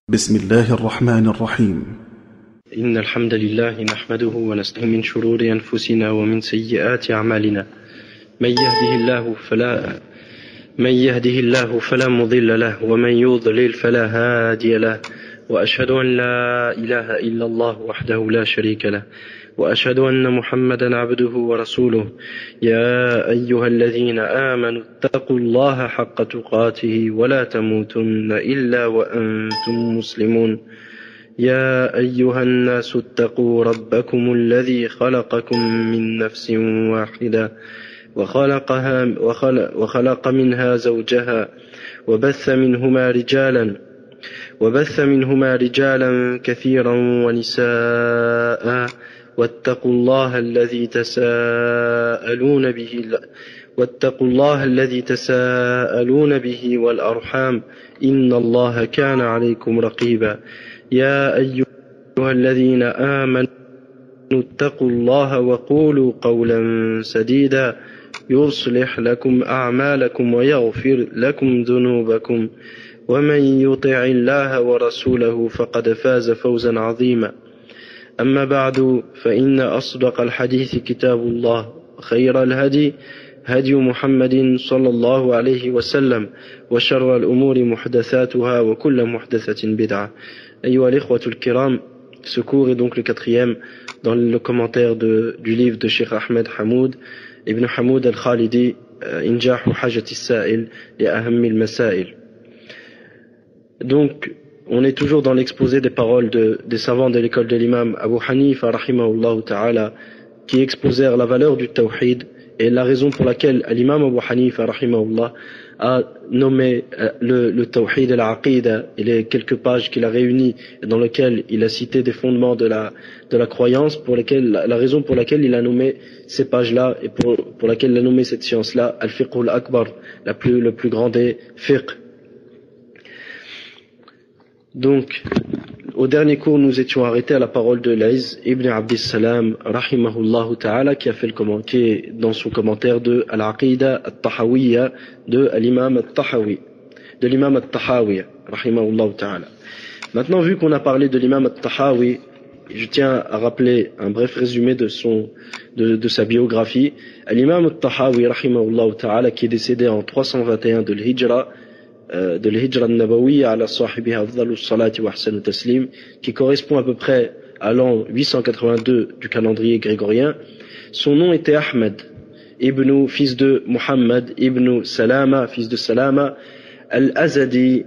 بسم الله الرحمن الرحيم. إن الحمد لله نحمده ونستعين من شرور أنفسنا ومن سيئات أعمالنا من يهده الله فلا مضل له ومن يضلل فلا هادي له وأشهد أن لا إله إلا الله وحده لا شريك له وأشهد أن محمدا عبده ورسوله يا أيها الذين آمنوا اتقوا الله حق تقاته ولا تموتن إلا وأنتم مسلمون يا أيها الناس اتقوا ربكم الذي خلقكم من نفس واحدة وخلق منها زوجها وبث منهما رجالا كثيرا ونساء واتقوا الله الذي تساءلون به والأرحام إن الله كان عليكم رقيبا يا أيها الذين آمنوا اتقوا الله وقولوا قولا سديدا يصلح لكم أعمالكم ويغفر لكم ذنوبكم ومن يطع الله ورسوله فقد فاز فوزا عظيما أما بعد فإن أصدق الحديث كتاب الله خير الهدي هدي محمد صلى الله عليه وسلم وشر الأمور محدثاتها وكل محدثة بدعة. أيها الإخوة الكرام, ce cours est donc le quatrième dans le commentaire du livre de Cheikh Ahmed Hamoud Ibn Hamoud al-Khalidi Injahu Hajat al-Sa'il et Aham al-Masail. Donc on est toujours dans l'exposé des paroles des savants de l'école de l'imam Abu Hanifa rahimahullah ta'ala qui exposèrent la valeur du tawhid et la raison pour laquelle l'imam Abu Hanifa rahimahullah a nommé le tawhid et l'aqida et les quelques pages qu'il a réunies dans lesquelles il a cité des fondements de la croyance la raison pour laquelle il a nommé ces pages-là et pour laquelle il a nommé cette science-là al-fiqh al-akbar, le plus grand des fiqh. Donc, au dernier cours, nous étions arrêtés à la parole de l'Aïz ibn Abdissalam, rahimahullah ta'ala, qui est dans son commentaire de Al-Aqida al-Tahawiyya de l'imam al-Tahawi, rahimahullah ta'ala. Maintenant, vu qu'on a parlé de l'imam al-Tahawi, je tiens à rappeler un bref résumé de sa biographie. L'imam al-Tahawi, rahimahullah ta'ala, qui est décédé en 321 de l'Hijra al-Nabawiyya ala sahibiha afdalus salati wa ahsanu taslim, qui correspond à peu près à l'an 882 du calendrier grégorien. Son nom était Ahmed, fils de Muhammad, ibn Salama, fils de Salama, al-Azdi,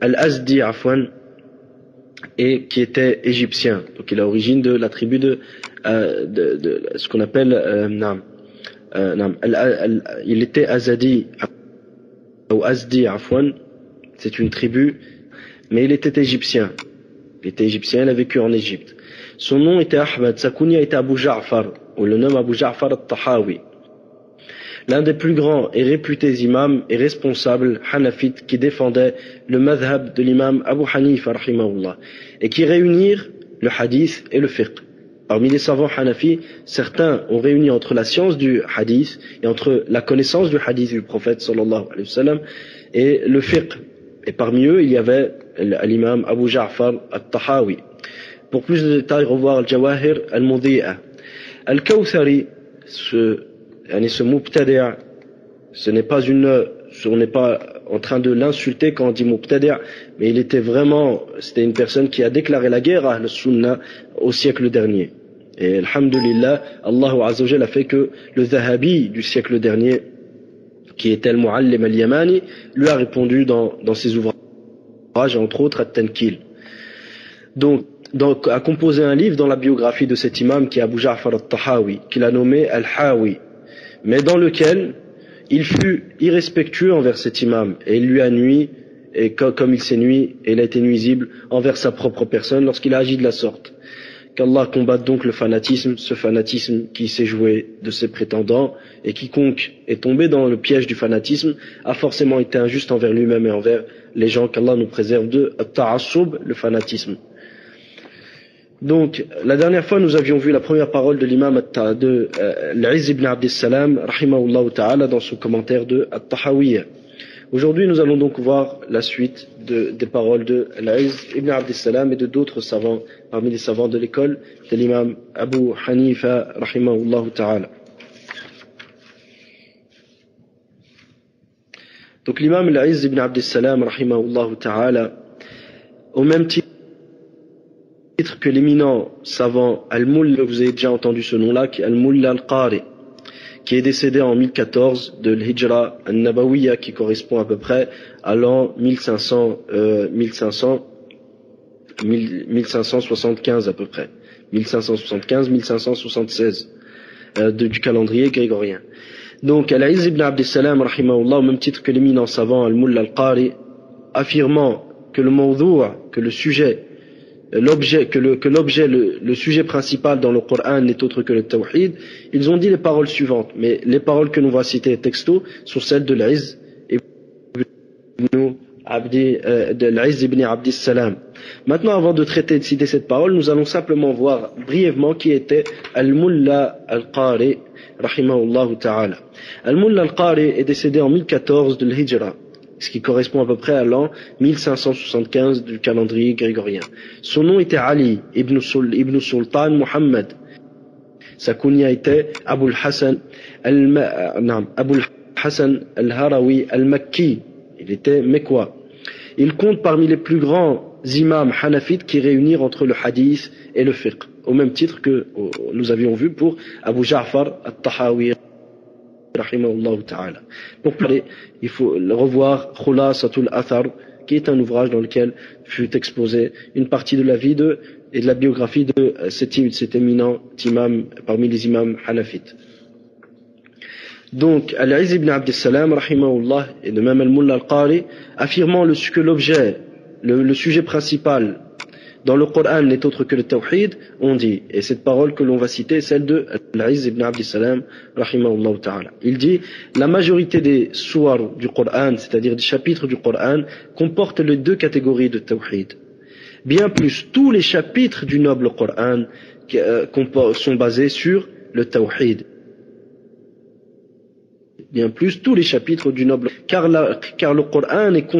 et qui était égyptien. Donc il a origine de la tribu de ce qu'on appelle il était Azadi ou Azdi afwan. C'est une tribu, mais il était égyptien. Il a vécu en Égypte. Son nom était Ahmed, sa kunya était Abu Ja'far, ou le nom Abu Ja'far al-Tahawi. L'un des plus grands et réputés imams et responsables hanafites qui défendait le madhab de l'imam Abu Hanifa rahimahullah, et qui réunirent le hadith et le fiqh. Parmi les savants hanafis, certains ont réuni entre la science du hadith et entre la connaissance du hadith du prophète sallallahu alayhi wa sallam et le fiqh. Et parmi eux, il y avait l'imam Abu Ja'far al-Tahawi. Pour plus de détails, revoir al-Jawahir al-Mudhi'a. Al-Kawthari, ce mubtadi', on n'est pas en train de l'insulter quand on dit mubtadi', mais c'était une personne qui a déclaré la guerre à al-Sunnah au siècle dernier. Et alhamdulillah, Allah Azza wa Jalla a fait que le Zahabi du siècle dernier, qui était al-Mu'allim al-Yamani, lui a répondu dans ses ouvrages, entre autres at-Tankil. Donc a composé un livre dans la biographie de cet imam qui est Abu Ja'far al-Tahawi, qu'il a nommé al-Hawi, mais dans lequel il fut irrespectueux envers cet imam et il lui a nui, et comme il s'est nui, il a été nuisible envers sa propre personne lorsqu'il a agi de la sorte. Qu'Allah combatte donc le fanatisme, ce fanatisme qui s'est joué de ses prétendants, et quiconque est tombé dans le piège du fanatisme a forcément été injuste envers lui-même et envers les gens. Qu'Allah nous préserve de ta'assub, le fanatisme. Donc, la dernière fois, nous avions vu la première parole de l'imam l'Izz ibn Abdissalam, rahimahullah ta'ala, dans son commentaire de At-Tahawiyya. Aujourd'hui, nous allons donc voir la suite des paroles de Al-Izz ibn Abdissalam et de d'autres savants, parmi les savants de l'école de l'imam Abu Hanifa, rahimahullah ta'ala. Donc l'imam Al-Izz ibn Abdissalam, rahimahullah ta'ala, au même titre que l'éminent savant Al-Mulla, vous avez déjà entendu ce nom-là, qui est Al-Mulla al-Qari, qui est décédé en 1014 de l'Hijra al-Nabawiyya, qui correspond à peu près à l'an 1575 à peu près, 1575-1576 du calendrier grégorien. Donc Al-Izz ibn Abdissalam, rahimahullah, au même titre que l'éminent savant Al-Mulla al-Qari, affirmant que le mawdou', que le sujet, le sujet principal dans le Coran n'est autre que le tawhid, ils ont dit les paroles suivantes, mais les paroles que nous va citer texto sont celles de l'Izz ibn Abdissalam. Maintenant, avant de citer cette parole, nous allons simplement voir brièvement qui était Al-Mulla al-Qari, rahimahullah ta'ala. Al-Mulla al-Qari est décédé en 1014 de l'Hijra, ce qui correspond à peu près à l'an 1575 du calendrier grégorien. Son nom était Ali ibn Sultan Muhammad. Sa kunya était Abul Hassan al-Harawi al-Makki. Il était Mekwa. Il compte parmi les plus grands imams hanafites qui réunirent entre le hadith et le fiqh, au même titre que nous avions vu pour Abu Ja'far al-Tahawi, rahimahullah ta'ala. Pour parler, il faut revoir Khulasatul Athar, qui est un ouvrage dans lequel fut exposée une partie de la vie et de la biographie de cet éminent imam parmi les imams hanafites. Donc, Al-Izz ibn Abdissalam, rahimahullah, et de même Al-Mulla al-Qari, affirmant que l'objet, le sujet principal dans le Coran n'est autre que le tawhid, on dit, et cette parole que l'on va citer est celle de Al-Izz ibn Abdissalam, rahimahullah ta'ala. Il dit, la majorité des suwar du Coran, c'est-à-dire des chapitres du Coran, comportent les deux catégories de tawhid. Bien plus, tous les chapitres du noble Coran sont basés sur le tawhid. Bien plus, tous les chapitres du noble, car le Coran est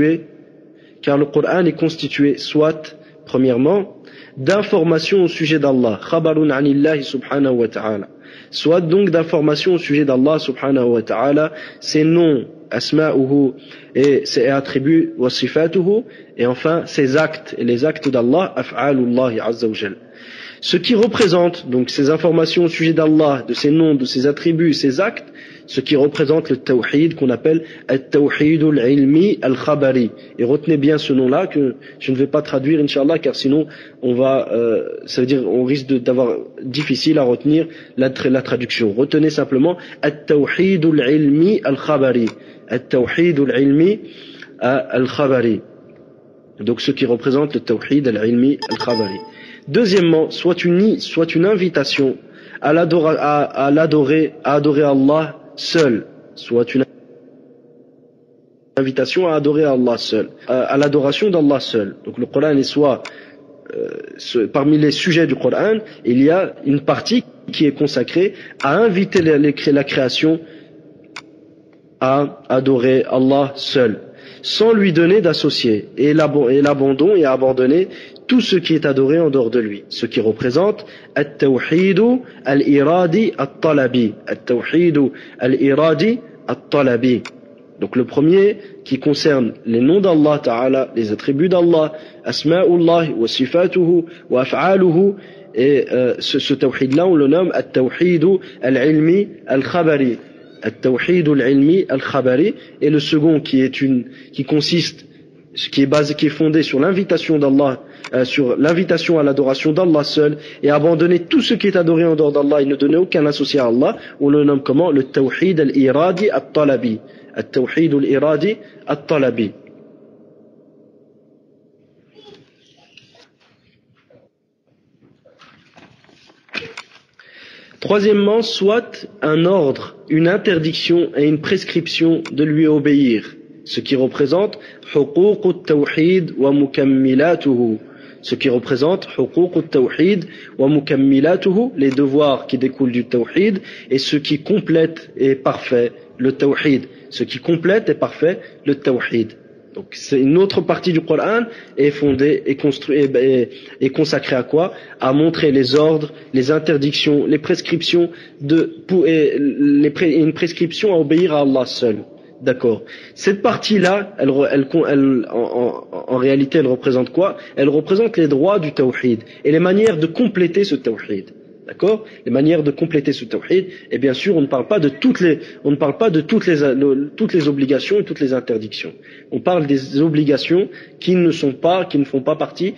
constitué soit premièrement d'informations au sujet d'Allah, khabarun anillahi subhanahu wa ta'ala, soit donc d'informations au sujet d'Allah subhanahu wa ta'ala, ses noms, asma'uhu, et ses attributs, wa sifatuhu, et enfin ses actes et les actes d'Allah, af'alullahi azza wa jal. Ce qui représente donc ces informations au sujet d'Allah, de ses noms, de ses attributs, ses actes, ce qui représente le tawhid qu'on appelle al-tawhid al-ilmi al-khabari. Et retenez bien ce nom-là que je ne vais pas traduire, Inch'Allah, car sinon ça veut dire on risque d'avoir difficile à retenir la traduction. Retenez simplement al-tawhid al-ilmi al-khabari. Al-tawhid al-ilmi al-khabari. Donc ce qui représente le tawhid al-ilmi al-khabari. Deuxièmement, soit une invitation à adorer Allah seul, soit une invitation à adorer Allah seul, à l'adoration d'Allah seul. Donc le Coran est parmi les sujets du Coran, il y a une partie qui est consacrée à inviter la création à adorer Allah seul, sans lui donner d'associés, et l'abandon et abandonner tout ce qui est adoré en dehors de lui, ce qui représente at-tawhidu al-iradi at-talabi, at-tawhidu al-iradi at-talabi. Donc le premier qui concerne les noms d'Allah Ta'ala, les attributs d'Allah, asma'ullah wa sifatuhu wa af'aluhu, et ce tawhid-là on le nomme at-tawhidu al-ilmi al-khabari, at-tawhidu al-ilmi al-khabari, et le second qui est fondé sur l'invitation d'Allah, sur l'invitation à l'adoration d'Allah seul, et abandonner tout ce qui est adoré en dehors d'Allah et ne donner aucun associé à Allah, on le nomme comment? Le tawhid al-iradi at-talabi. At-tawhid al-iradi at-talabi. Troisièmement, soit un ordre, une interdiction et une prescription de lui obéir, ce qui représente huquq at-tawhid wa mukammilatuhu, ce qui représente huquq at-tawhid wa mukammilatuhu, les devoirs qui découlent du tawhid et ce qui complète et parfait le tawhid, ce qui complète et parfait le tawhid. Donc c'est une autre partie du Coran est fondée et construite et consacrée à quoi? À montrer les ordres, les interdictions, les prescriptions une prescription à obéir à Allah seul. D'accord. Cette partie-là, en réalité, elle représente quoi? Elle représente les droits du tawhid et les manières de compléter ce tawhid. D'accord? Les manières de compléter ce tawhid. Et bien sûr, on ne parle pas de toutes les obligations et toutes les interdictions. On parle des obligations qui ne font pas partie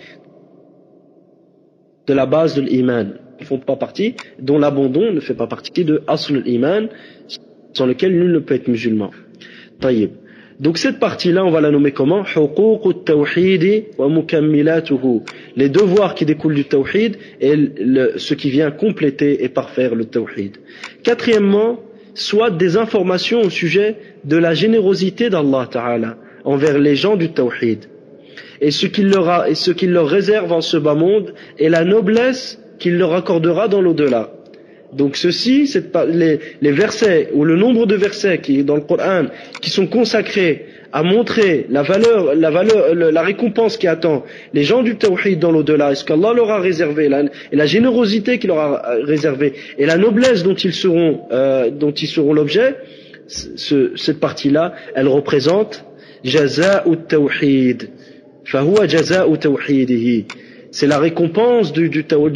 de la base de l'iman, dont l'abandon ne fait pas partie de asl al-iman, sans lequel nul ne peut être musulman. Taïb. Donc cette partie-là, on va la nommer comment? Huquq at-tawhid wa mukammilatuhu. Les devoirs qui découlent du tawhid et ce qui vient compléter et parfaire le tawhid. Quatrièmement, soit des informations au sujet de la générosité d'Allah Ta'ala envers les gens du tawhid et ce qu'il leur réserve en ce bas monde et la noblesse qu'il leur accordera dans l'au-delà. Donc ceci, les versets ou le nombre de versets qui dans le Coran qui sont consacrés à montrer la récompense qui attend les gens du tawhid dans l'au-delà, et ce qu'Allah leur a réservé, et la générosité qu'il leur a réservée, et la noblesse dont ils seront l'objet, cette partie-là, elle représente jaza'u tawhid. Fahuwa jaza'u tawhidihi. C'est la récompense de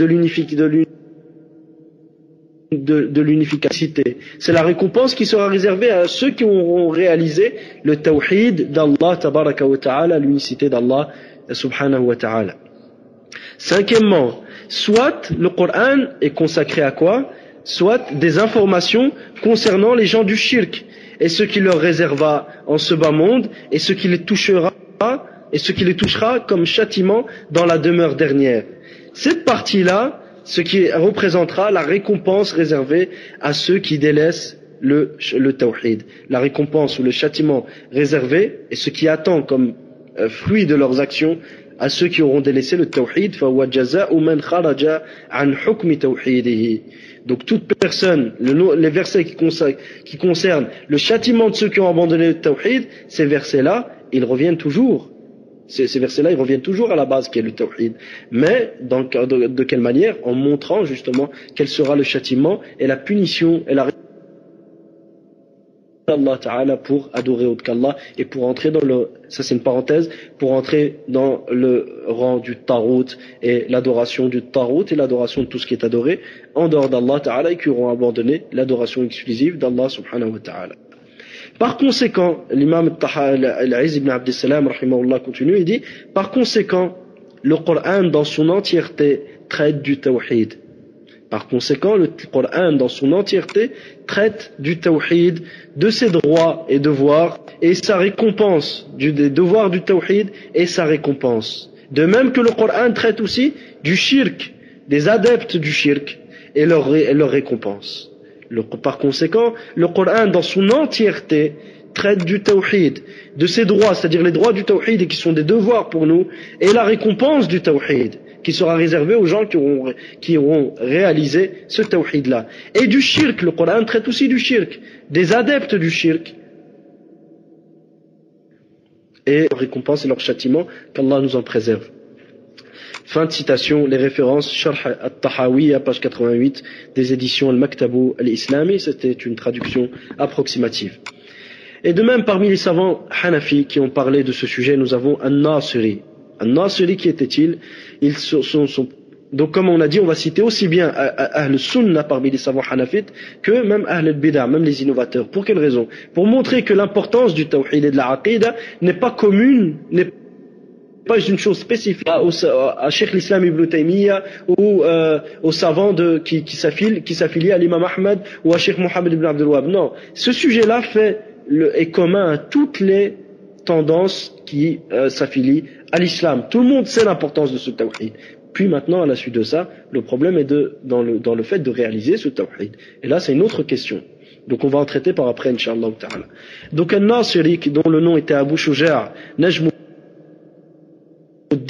l'unificacité. C'est la récompense qui sera réservée à ceux qui auront réalisé le tawhid d'Allah tabaraka wa ta'ala, l'unicité d'Allah subhanahu wa ta'ala. Cinquièmement, soit le Coran est consacré à quoi? Soit des informations concernant les gens du shirk et ce qui leur réserva en ce bas monde et ce qui les touchera comme châtiment dans la demeure dernière. Cette partie-là, ce qui représentera la récompense réservée à ceux qui délaissent le tawhid. La récompense ou le châtiment réservé et ce qui attend comme fruit de leurs actions à ceux qui auront délaissé le tawhid. Donc toute personne, les versets qui concernent le châtiment de ceux qui ont abandonné le tawhid, ces versets-là, ils reviennent toujours. Ces versets-là, ils reviennent toujours à la base qui est le tawhid. Mais de quelle manière? En montrant justement quel sera le châtiment et la punition et la Allah Ta'ala pour adorer autre qu'Allah et pour entrer ça c'est une parenthèse, pour entrer dans le rang du tarout et l'adoration du tarout et l'adoration de tout ce qui est adoré en dehors d'Allah Ta'ala et qui auront abandonné l'adoration exclusive d'Allah Subhanahu wa Ta'ala. Par conséquent, l'imam Al-Izz ibn Abd Salam rahimahullah continue et dit, par conséquent, le Coran dans son entièreté traite du tawhid. Par conséquent, le Coran dans son entièreté traite du tawhid, de ses droits et devoirs et sa récompense, des devoirs du tawhid et sa récompense. De même que le Coran traite aussi du shirk, des adeptes du shirk et leur récompense. Par conséquent, le Coran dans son entièreté traite du tawhid, de ses droits, c'est-à-dire les droits du tawhid et qui sont des devoirs pour nous, et la récompense du tawhid, qui sera réservée aux gens qui auront réalisé ce tawhid-là. Et du shirk, le Coran traite aussi du shirk, des adeptes du shirk, et leur récompense et leur châtiment, qu'Allah nous en préserve. Fin de citation, les références, Sharh al-Tahawi, à page 88, des éditions Al-Maktabu al-Islami, c'était une traduction approximative. Et de même, parmi les savants Hanafi qui ont parlé de ce sujet, nous avons An-Nasiri. An-Nasiri, qui était-il? Donc, comme on a dit, on va citer aussi bien Ahl Sunnah parmi les savants Hanafites que même Ahl al-Bid'ah, même les innovateurs. Pour quelle raison? Pour montrer que l'importance du tawhid et de la aqida n'est pas commune, n'est pas une chose spécifique à Cheikh l'Islam Ibn Taymiyyah ou aux savants qui s'affilient à l'imam Ahmad ou à Cheikh Mohammed Ibn Abdul Wahhab. Non, ce sujet-là est commun à toutes les tendances qui s'affilient à l'islam. Tout le monde sait l'importance de ce tawhid. Puis maintenant, à la suite de ça, le problème est dans le fait de réaliser ce tawhid. Et là, c'est une autre question. Donc on va en traiter par après, Inch'Allah Ta'ala. Donc An-Nasiri, dont le nom était Abu Shuja' Najmuddin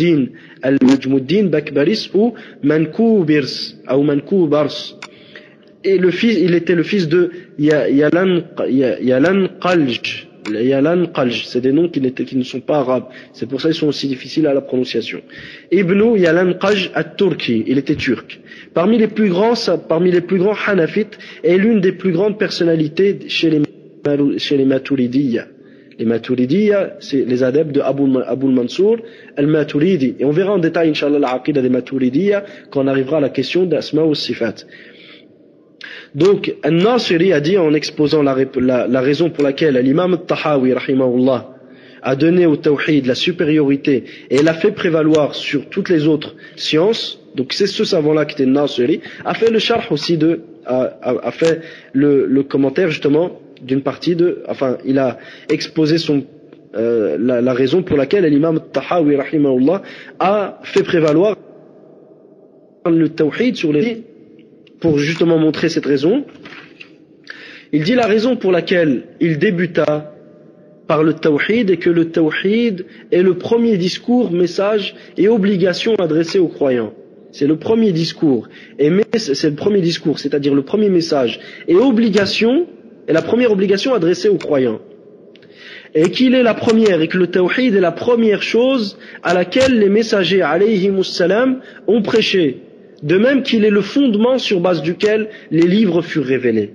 al-Najmuddin Bakbaris ou Mankoubars. Et il était le fils de Yalan Qalj. Yalan Qalj, c'est des noms qui ne sont pas arabes. C'est pour ça qu'ils sont aussi difficiles à la prononciation. Ibn Yalan Qalj at-Turki, il était turc. Parmi les plus grands Hanafites et l'une des plus grandes personnalités chez les Maturidiyya. Les Maturidiyya, c'est les adeptes de Abu Mansour al-Maturidi. Et on verra en détail, Inch'Allah, la aqida des Maturidiyya quand on arrivera à la question d'Asma ou Sifat. Donc, An-Nasiri a dit en exposant la raison pour laquelle l'imam al-Tahawi, rahimahullah, a donné au tawhid la supériorité et l'a fait prévaloir sur toutes les autres sciences. Donc, c'est ce savant-là qui était Nasiri, a fait le sharh aussi a fait le commentaire justement d'une partie il a exposé la raison pour laquelle l'imam al-Tahawi, rahimahullah, a fait prévaloir le tawhid sur les. Pour justement montrer cette raison, il dit la raison pour laquelle il débuta par le tawhid est que le tawhid est le premier discours, message et obligation adressée aux croyants. C'est le premier discours, c'est-à-dire le premier message et obligation, et la première obligation adressée aux croyants. Et qu'il est la première, et que le tawhid est la première chose à laquelle les messagers alayhimus salam ont prêché. De même qu'il est le fondement sur base duquel les livres furent révélés.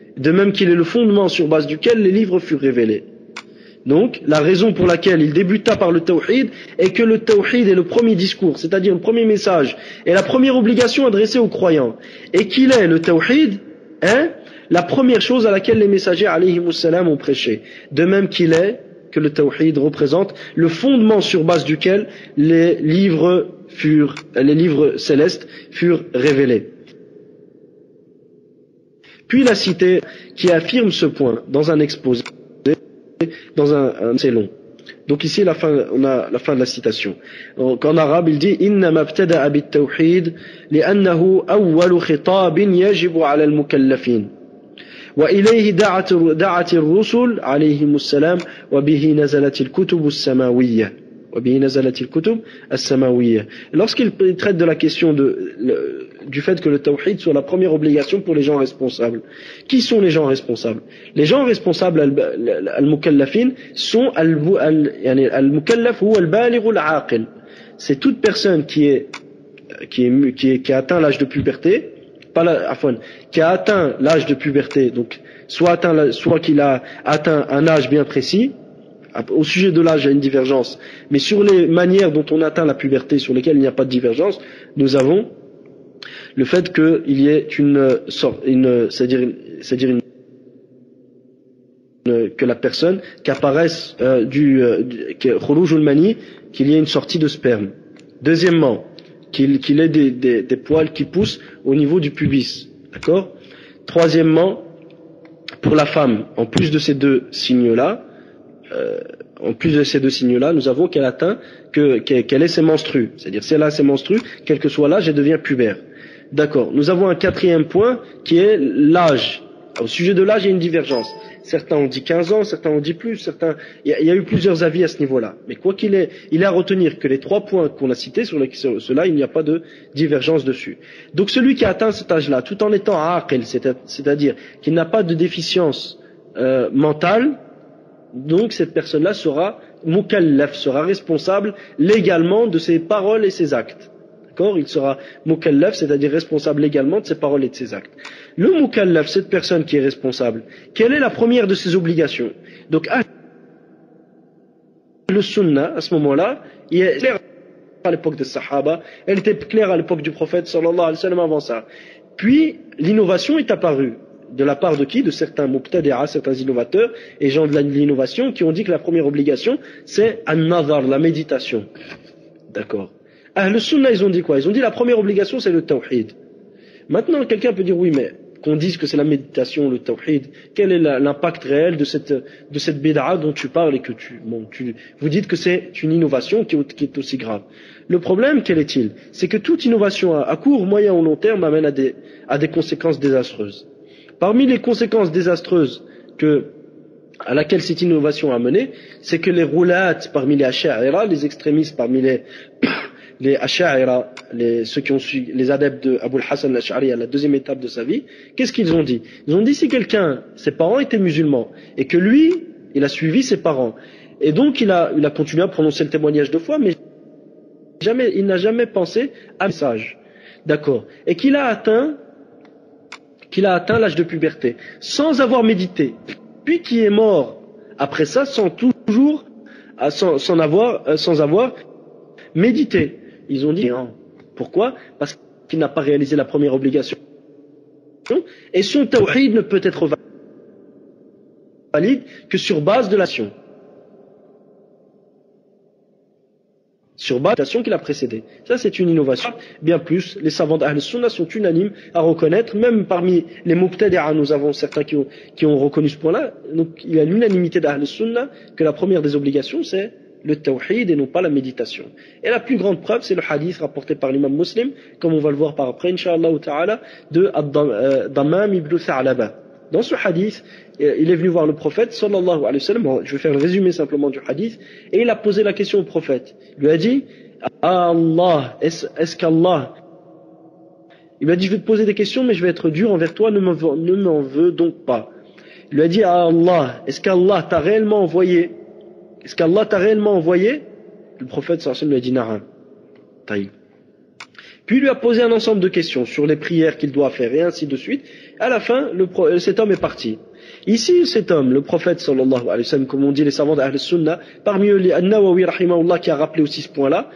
Donc, la raison pour laquelle il débuta par le tawhid est que le tawhid est le premier discours, c'est-à-dire le premier message et la première obligation adressée aux croyants. Et qu'il est le tawhid, la première chose à laquelle les messagers alayhimus salam ont prêché. De même qu'il est que le tawhid représente le fondement sur base duquel les livres célestes furent révélés. Puis la cité qui affirme ce point dans un exposé, dans un c'est long. Donc ici on a la fin de la citation. Donc en arabe il dit إنما ابتدأ بالتوحيد لأنه أول خطاب يجب على المكلفين وإليه دعت الرسل عليهم السلام وبه نزلت الكتب السماوية. Lorsqu'il traite de la question du fait que le tawhid soit la première obligation pour les gens responsables. Qui sont les gens responsables? Les gens responsables al-mukallafin sont al-mukallaf ou al-baligh al-aqil. C'est toute personne qui a atteint l'âge de puberté, qui a atteint l'âge de puberté, donc soit qu'il a atteint un âge bien précis. Au sujet de l'âge, il y a une divergence. Mais sur les manières dont on atteint la puberté, sur lesquelles il n'y a pas de divergence, nous avons le fait qu'il y ait que la personne, qu'apparaisse khurujul mani, qu'il y ait une sortie de sperme. Deuxièmement, qu'il ait des poils qui poussent au niveau du pubis. D'accord? Troisièmement, pour la femme, en plus de ces deux signes-là, nous avons qu'elle ait ses menstrues. C'est-à-dire, si elle a ses menstrues, quel que soit l'âge, elle devient pubère. D'accord. Nous avons un quatrième point qui est l'âge. Au sujet de l'âge, il y a une divergence. Certains ont dit 15 ans, certains ont dit plus, il y a eu plusieurs avis à ce niveau-là. Mais quoi qu'il est, il est à retenir que les trois points qu'on a cités, sur cela, il n'y a pas de divergence dessus. Donc celui qui a atteint cet âge-là, tout en étant aqil, c'est-à-dire qu'il n'a pas de déficience mentale, donc cette personne-là sera mukallaf, sera responsable légalement de ses paroles et ses actes. D'accord? Il sera mukallaf, c'est-à-dire responsable légalement de ses paroles et de ses actes. Le mukallaf, cette personne qui est responsable, quelle est la première de ses obligations? Donc, le sunnah, à ce moment-là, il est clair à l'époque des Sahaba, elle était claire à l'époque du prophète sallallahu alayhi wa sallam avant ça. Puis, l'innovation est apparue. De la part de qui? De certains mubtadi'a, certains innovateurs et gens de l'innovation qui ont dit que la première obligation c'est an-nazar, la méditation. D'accord. Le sunnah, ils ont dit quoi? Ils ont dit la première obligation c'est le tawhid. Maintenant quelqu'un peut dire oui, mais qu'on dise que c'est la méditation, le tawhid, quel est l'impact réel de cette bid'a dont tu parles et que vous dites que c'est une innovation qui est aussi grave. Le problème, quel est-il? C'est que toute innovation à court, moyen ou long terme amène à des conséquences désastreuses. Parmi les conséquences désastreuses à laquelle cette innovation a mené, c'est que les roulat parmi les asha'ira, les extrémistes parmi les Ash'a'ira, ceux qui ont suivi, les adeptes de Abu al-Hasan al-Ash'ari à la deuxième étape de sa vie, qu'est-ce qu'ils ont dit? Ils ont dit si quelqu'un, ses parents étaient musulmans, et que lui, il a suivi ses parents, et donc il a continué à prononcer le témoignage de foi, mais il n'a jamais pensé à un message. D'accord. Et qu'il a atteint l'âge de puberté, sans avoir médité, puis qui est mort après ça, sans avoir médité. Ils ont dit non. Pourquoi? Parce qu'il n'a pas réalisé la première obligation. Et son tawhid ne peut être valide que sur base de l'action. Sur base de l'action qui l'a précédée. Ça, c'est une innovation. Bien plus, les savants d'Ahl Sunnah sont unanimes à reconnaître, même parmi les Mubtadi'a, nous avons certains qui ont reconnu ce point-là. Donc, il y a l'unanimité d'Ahl Sunnah que la première des obligations, c'est le tawhid et non pas la méditation. Et la plus grande preuve, c'est le hadith rapporté par l'imam Muslim, comme on va le voir par après, Inch'Allah ta'ala, de Dammam ibn Tha'laba. Dans ce hadith, il est venu voir le prophète, sallallahu alayhi wa sallam, je vais faire le résumé simplement du hadith, et il a posé la question au prophète. Il lui a dit, Allah, est-ce qu'Allah, il lui a dit, je vais te poser des questions, mais je vais être dur envers toi, ne m'en veux donc pas. Il lui a dit, Allah, est-ce qu'Allah t'a réellement envoyé? Est-ce qu'Allah t'a réellement envoyé? Le prophète, sallallahu alayhi wa sallam, lui a dit, Na'am. Taïb. Puis il lui a posé un ensemble de questions sur les prières qu'il doit faire et ainsi de suite. À la fin, cet homme est parti. Ici, cet homme, le prophète sallallahu alayhi wa sallam, comme on dit les savants d'Ahl Sunnah, parmi eux, An-Nawawi rahimahullah qui a rappelé aussi ce point-là,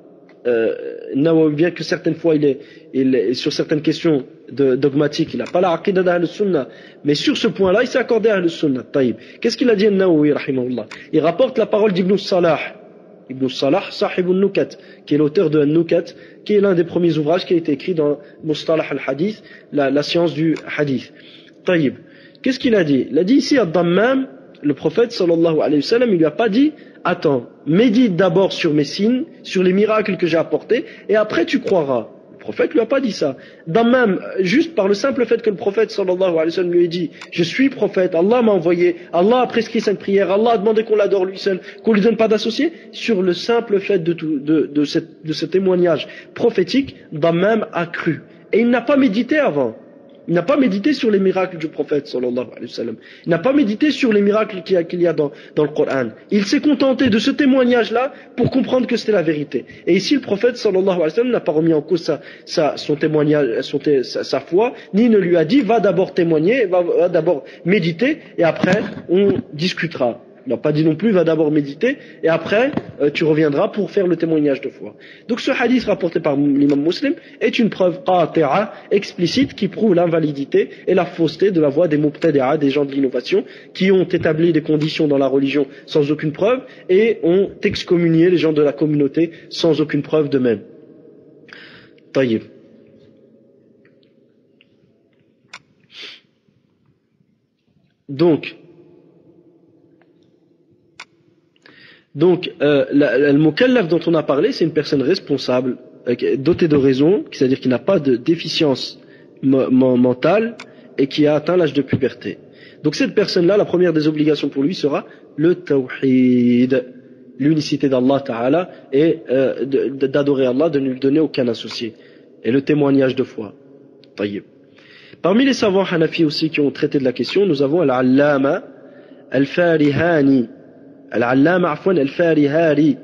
Nawawi, bien que certaines fois il est sur certaines questions dogmatiques, il n'a pas la aqidah d'Ahl Sunnah, mais sur ce point-là, il s'est accordé à Ahl Sunnah. Taïb. Qu'est-ce qu'il a dit An-Nawawi rahimahullah? Il rapporte la parole d'Ibn Salah. Ibn Salah, Sahib al-Nukat, qui est l'auteur de An-Nukat, qui est l'un des premiers ouvrages qui a été écrit dans Mustalah al-Hadith, la science du Hadith. Taïb. Qu'est-ce qu'il a dit? Il a dit ici à Dammam, le prophète sallallahu alayhi wa sallam, il lui a pas dit, attends, médite d'abord sur mes signes, sur les miracles que j'ai apportés, et après tu croiras. Le prophète lui a pas dit ça. Dammam, juste par le simple fait que le prophète sallallahu alayhi wa sallam lui ait dit, je suis prophète, Allah m'a envoyé, Allah a prescrit cette prière, Allah a demandé qu'on l'adore lui seul, qu'on lui donne pas d'associé, sur le simple fait de ce témoignage prophétique, Dammam a cru. Et il n'a pas médité avant. Il n'a pas médité sur les miracles du prophète sallallahu alayhi wa sallam. Il n'a pas médité sur les miracles qu'il y a dans le Coran. Il s'est contenté de ce témoignage-là pour comprendre que c'était la vérité. Et ici, le prophète sallallahu alayhi wa sallam n'a pas remis en cause son témoignage, sa foi, ni ne lui a dit va d'abord témoigner, va d'abord méditer, et après on discutera. Il n'a pas dit non plus, va d'abord méditer, et après, tu reviendras pour faire le témoignage de foi. Donc ce hadith rapporté par l'imam Muslim est une preuve qati'a, explicite, qui prouve l'invalidité et la fausseté de la voie des mubtadi'a, des gens de l'innovation, qui ont établi des conditions dans la religion sans aucune preuve, et ont excommunié les gens de la communauté sans aucune preuve d'eux-mêmes. Taïb. Donc, le mukallaf dont on a parlé, c'est une personne responsable, dotée de raison, c'est-à-dire qui n'a pas de déficience mentale et qui a atteint l'âge de puberté. Donc cette personne-là, la première des obligations pour lui sera le tawhid, l'unicité d'Allah Ta'ala et d'adorer Allah, de ne lui donner aucun associé, et le témoignage de foi. Taïb. Parmi les savants Hanafi aussi qui ont traité de la question, nous avons Al-Allama Al-Farihani, Al-Allama Al-Farihari,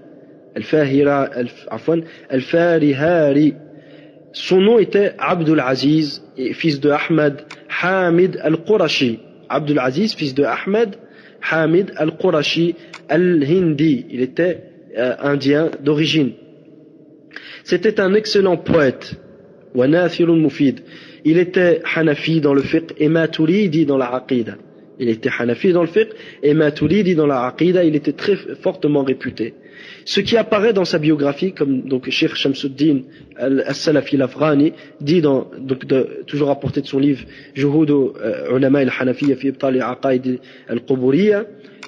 Al-Farihari. Son nom était Abdul Aziz, fils de Ahmad Hamid Al-Qurashi. Abdul Aziz, fils de Ahmad Hamid Al-Qurashi Al-Hindi. Il était indien d'origine. C'était un excellent poète. Wa nathirun mufid. Il était Hanafi dans le fiqh et Maturidi dans la aqida. Il était Hanafi dans le fiqh et Maturidi dans la aqida. Il était très fortement réputé. Ce qui apparaît dans sa biographie, comme donc Cheikh Shamsuddin al-Salafi al-Afghani dit toujours rapporté de son livre Juhud ulama al-Hanafiyya fi ibtal al-aqaid al-quburiyya,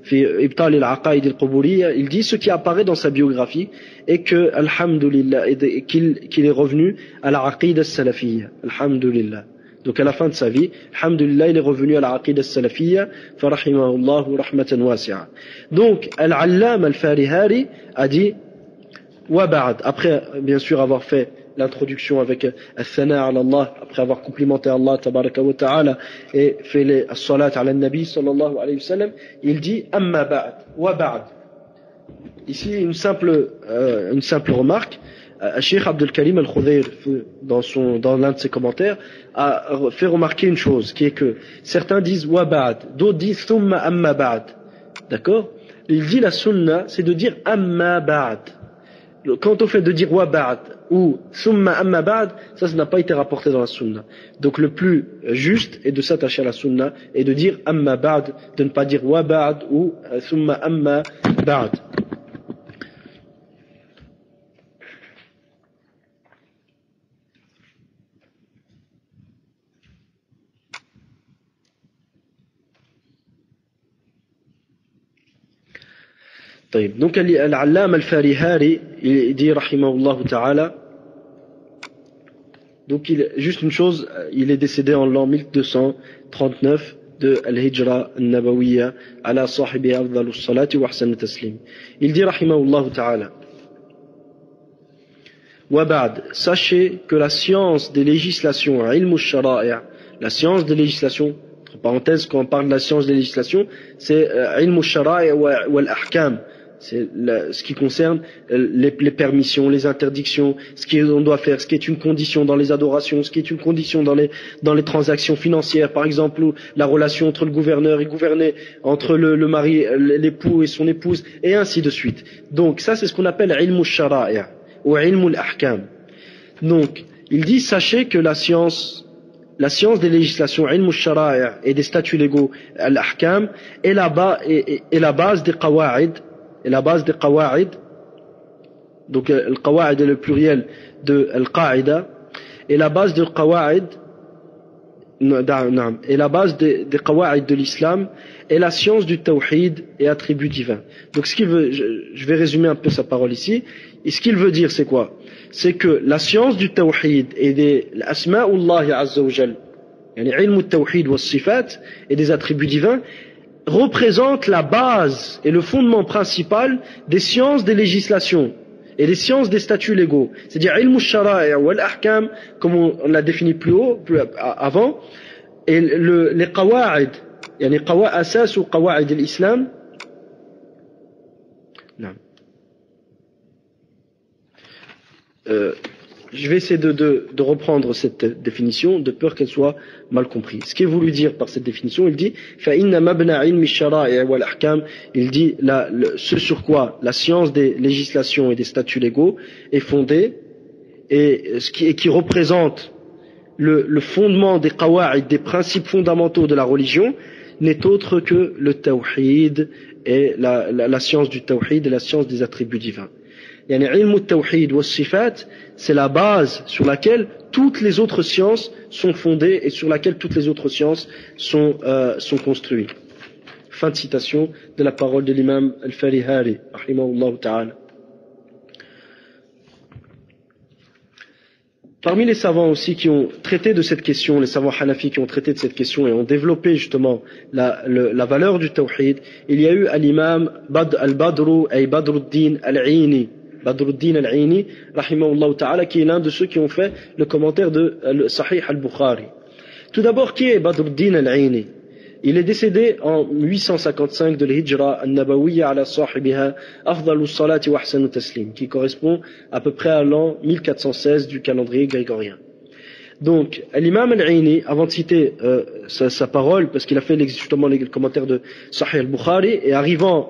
il dit ce qui apparaît dans sa biographie est que alhamdulillah, qu'il est revenu à la aqid al-salafiyya, alhamdulillah. Donc à la fin de sa vie, alhamdulillah, il est revenu à la aqid al-salafiyya, farahimahullahu rahmatan wasi'a. Donc Al-Allam Al-Farihari a dit wa ba'd, après bien sûr avoir fait l'introduction avec al-thana ala Allah, après avoir complimenté Allah tabaraka wa ta'ala et fait les as-salat ala nabi sallallahu alayhi wa sallam, il dit amma ba'd wa ba'd. Ici une simple remarque. Cheikh Abdul Karim Al-Khudayr, dans l'un de ses commentaires, a fait remarquer une chose, qui est que certains disent wa ba'd, d'autres disent thumma amma ba'd. D'accord? Il dit la sunna, c'est de dire amma ba'd. Quant au fait de dire wa ba'd ou thumma amma ba'd, ça n'a pas été rapporté dans la sunna. Donc le plus juste est de s'attacher à la sunna et de dire amma ba'd, de ne pas dire wa ba'd ou thumma amma ba'd. Donc Al-Allama Al-Farihari, il dit rahimahullah ta'ala, donc juste une chose, il est décédé en l'an 1239 de Al-Hijra Al-Nabawiyya ala sahibi afdalus salati wa ahsan taslim. Il dit rahimahullah ta'ala, wa ba'd, sachez que la science des législations, ilmu shara'i', la science des législations, entre parenthèses, quand on parle de la science des législations, c'est ilmu shara'i' wal ahkam. C'est ce qui concerne les permissions, les interdictions, ce qu'on doit faire, ce qui est une condition dans les adorations, ce qui est une condition dans les transactions financières, par exemple, ou la relation entre le gouverneur et gouverné, entre le mari, l'époux et son épouse, et ainsi de suite. Donc ça, c'est ce qu'on appelle ilmu shara'i' ou ilmu al-ahkam. Donc, il dit, sachez que la science des législations, ilmu shara'i' et des statuts légaux, al-ahkam, est la base des qawa'id, et la base des qawa'id, donc le qawa'id est le pluriel de al-qa'ida, et la base de qawa'id, et la base des qawa'id de l'islam est la science du tawhid et attributs divins. Donc ce qu'il veut, je vais résumer un peu sa parole ici, et ce qu'il veut dire c'est quoi? C'est que la science du tawhid et des asma'ullah azza wa jal, yani ilmu al-tawhid wa sifat et des attributs divins, représente la base et le fondement principal des sciences des législations et des sciences des statuts légaux. C'est-à-dire ilmu shara'i' wal ahkam, comme on l'a défini plus avant, et les qawa'id, yani asas ou qawa'id de l'islam. Je vais essayer de reprendre cette définition de peur qu'elle soit mal comprise. Ce qui est voulu dire par cette définition, il dit فَإِنَّ مَبْنَى عِلْمِ الشَّرَائِعِ وَالْأَحْكَامِ, il dit ce sur quoi la science des législations et des statuts légaux est fondée et qui représente le fondement des qawa'id, des principes fondamentaux de la religion, n'est autre que le tawhid et la science du tawhid et la science des attributs divins. Yani ilmu al-tawhid wa sifat, c'est la base sur laquelle toutes les autres sciences sont fondées et sur laquelle toutes les autres sciences sont construites. Fin de citation de la parole de l'imam Al-Farihari, rahimahullah ta'ala. Parmi les savants aussi qui ont traité de cette question, les savants hanafis qui ont traité de cette question et ont développé justement la valeur du tawhid, il y a eu l'imam al-Badru ay Badruddin al-Aini, Badruddin al-Aini, rahimahullah ta'ala, qui est l'un de ceux qui ont fait le commentaire de Sahih al-Bukhari. Tout d'abord, qui est Badruddin al-Aini? Il est décédé en 855 de l'Hijra al-Nabawiyya ala sahibiha afdalus salati wa ahsanu taslim, qui correspond à peu près à l'an 1416 du calendrier grégorien. Donc, l'imam al-Aini, avant de citer sa parole, parce qu'il a fait justement le commentaire de Sahih al-Bukhari, et arrivant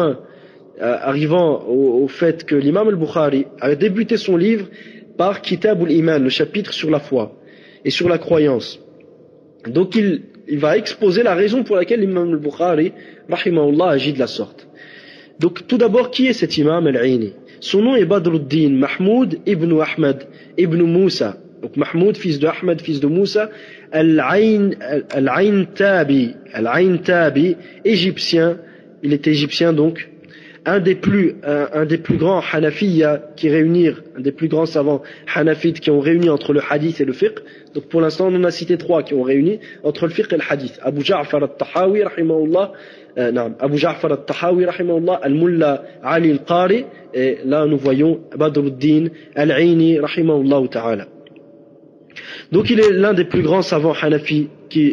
au fait que l'imam al-Bukhari a débuté son livre par Kitab al-Iman, le chapitre sur la foi et sur la croyance. Donc il va exposer la raison pour laquelle l'imam al-Bukhari, rahimahullah, agit de la sorte. Donc tout d'abord, qui est cet imam al-Aini? Son nom est Badruddin Mahmoud ibn Ahmad ibn Moussa. Donc Mahmoud, fils de Ahmad, fils de Moussa, al-Ain Tabi, égyptien, il était égyptien donc, un des plus grands Hanafiya qui réunirent, un des plus grands savants Hanafites qui ont réuni entre le hadith et le fiqh. Donc pour l'instant on en a cité 3 qui ont réuni entre le fiqh et le hadith. Abu Ja'far al-Tahawi rahimahullah, Abu Ja'far al-Tahawi rahimahullah, al-Mulla Ali al-Qari, et là nous voyons Badruddin al-Aini rahimahullah ta'ala. Donc il est l'un des plus grands savants hanafites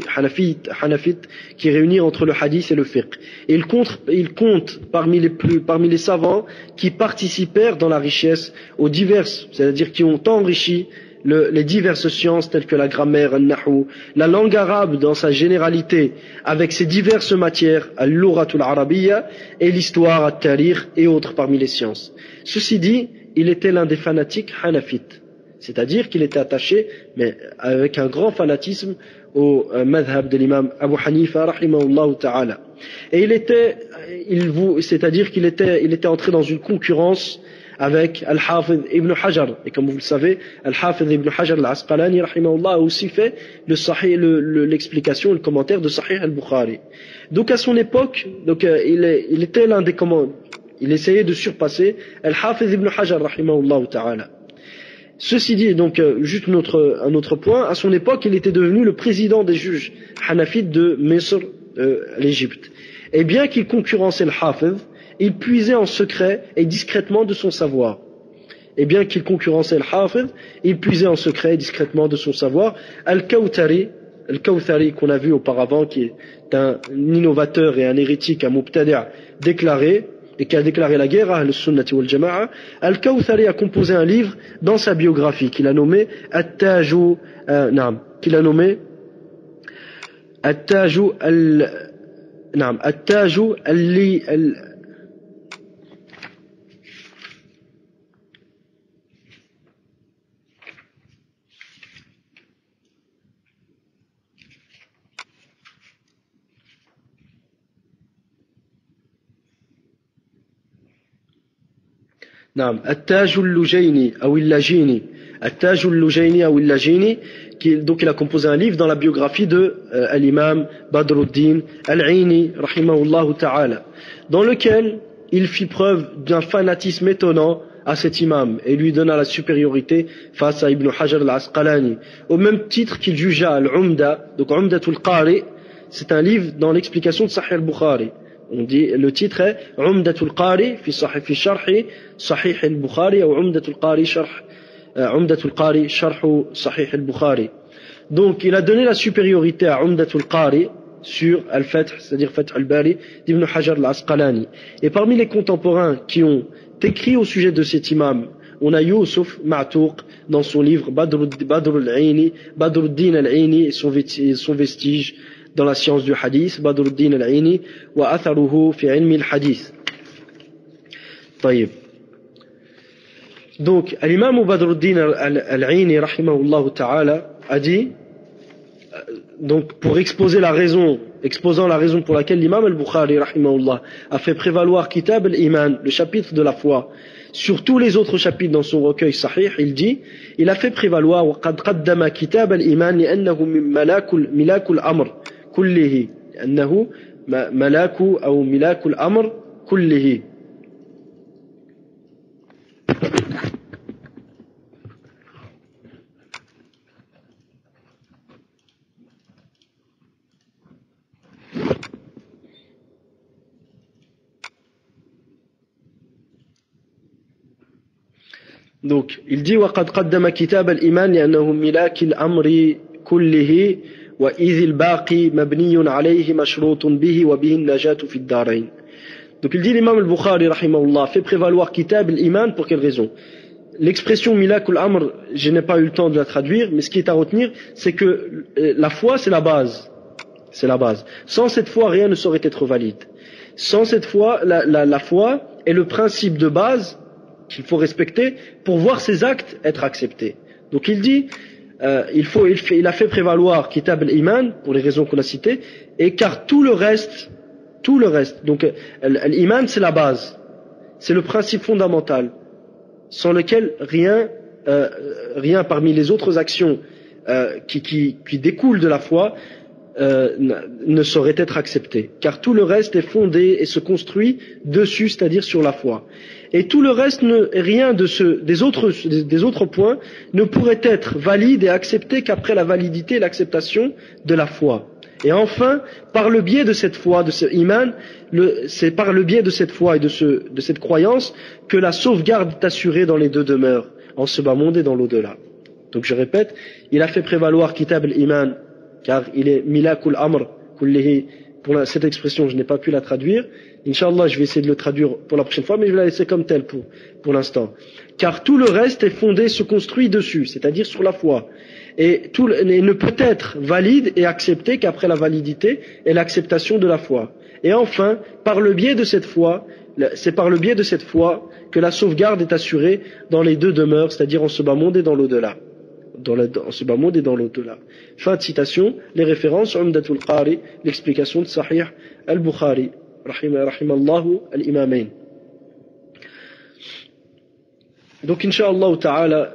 qui réunit entre le hadith et le fiqh. Et il compte parmi les savants qui participèrent dans la richesse aux diverses, c'est-à-dire qui ont enrichi les diverses sciences telles que la grammaire, le nahou, la langue arabe dans sa généralité avec ses diverses matières, al-lughatul arabiyya, et l'histoire, at-tarikh et autres parmi les sciences. Ceci dit, il était l'un des fanatiques hanafites. C'est-à-dire qu'il était attaché, mais avec un grand fanatisme, au madhab de l'imam Abu Hanifa, rahimahullah ta'ala. Et c'est-à-dire qu'il était entré dans une concurrence avec Al-Hafiz ibn Hajar. Et comme vous le savez, Al-Hafiz ibn Hajar al-Asqalani, rahimahullah, a aussi fait l'explication, le commentaire de Sahih al-Bukhari. Donc à son époque, il était l'un des il essayait de surpasser Al-Hafiz ibn Hajar, rahimahullah ta'ala. Ceci dit, donc, juste un autre point, à son époque, il était devenu le président des juges hanafites de Misr, l'Égypte. Et bien qu'il concurrençait le Hafiz, il puisait en secret et discrètement de son savoir. Et bien qu'il concurrençait le Hafiz, il puisait en secret et discrètement de son savoir. Al-Kawthari qu'on a vu auparavant, qui est un innovateur et un hérétique, un mubtadi' déclaré, et qui a déclaré la guerre à Al-Sunnati wal Jama'a, Al-Kawthari a composé un livre dans sa biographie qu'il a nommé At-Taju التاج اللجيني أو اللجيني التاج اللجيني أو اللجيني donc il a composé un livre dans la biographie de l'imam Badruddin al-Aini rahimahullah ta'ala, dans lequel il fit preuve d'un fanatisme étonnant à cet imam et lui donna la supériorité face à Ibn Hajar al-Asqalani, au même titre qu'il jugea al-Umda. Donc Umdatul Qari, c'est un livre dans l'explication de Sahih al-Bukhari. On dit, le titre est Umdatul Qari fi sharhi Sahih al-Bukhari ou Umdatul Qari sharh Sahih al-Bukhari. Donc il a donné la supériorité à Umdatul Qari sur Al-Fath, c'est-à-dire Fath al-Bari d'Ibn Hajar al-Asqalani. Et parmi les contemporains qui ont écrit au sujet de cet imam, on a Yusuf Ma'touq dans son livre Badruddin al-Aini et son vestige dans la science du hadith, Badruddin al-Aini wa atharuhu fi ilmi al-hadith. طيب. Donc l'imam Badruddin al-Aini rahimahullah ta'ala a dit, donc pour exposant la raison pour laquelle l'imam al-Bukhari rahimahullah a fait prévaloir Kitab al-Iman, le chapitre de la foi, sur tous les autres chapitres dans son recueil Sahih, il a fait prévaloir وقد قدم كتاب الإيمان لأنه ملاك الأمر كله، أنه ملاك أو ملاك الأمر كله. Donc, il dit وقد قدم كتاب الإيمان لأنه ملاك الأمر كله وإذ الباقي مبني عليه مشروط به وبه النجاة في الدارين. Donc, il dit l'imam al-Bukhari rahimahullah fait prévaloir Kitab al-Iman pour quelle raison? L'expression milak al-amr, je n'ai pas eu le temps de la traduire, mais ce qui est à retenir, c'est que la foi, c'est la base. C'est la base. Sans cette foi, rien ne saurait être valide. Sans cette foi, la foi est le principe de base qu'il faut respecter pour voir ses actes être acceptés. Donc il dit, il a fait prévaloir Kitab al-Iman pour les raisons qu'on a citées, et car tout le reste, donc l'iman c'est la base, c'est le principe fondamental, sans lequel rien parmi les autres actions qui découlent de la foi ne saurait être accepté, car tout le reste est fondé et se construit dessus, c'est-à-dire sur la foi. Et tout le reste, rien des autres points ne pourrait être valide et accepté qu'après la validité et l'acceptation de la foi. Et enfin, par le biais de cette foi, de ce iman, c'est par le biais de cette foi et de cette croyance que la sauvegarde est assurée dans les deux demeures, en ce bas monde et dans l'au-delà. Donc je répète, il a fait prévaloir kitab al-iman, car il est milakul amr kullihi. Pour cette expression, je n'ai pas pu la traduire. Inch'Allah, je vais essayer de le traduire pour la prochaine fois, mais je vais la laisser comme telle pour l'instant. Car tout le reste est fondé, se construit dessus, c'est-à-dire sur la foi. Et ne peut être valide et accepté qu'après la validité et l'acceptation de la foi. Et enfin, par le biais de cette foi, c'est par le biais de cette foi que la sauvegarde est assurée dans les deux demeures, c'est-à-dire en ce bas monde et dans l'au-delà. En ce bas monde et dans l'au-delà. Fin de citation, les références, Umdatul Qari, l'explication de Sahih al-Bukhari, rahimallahu al-imamain. Donc, Inch'Allah ta'ala,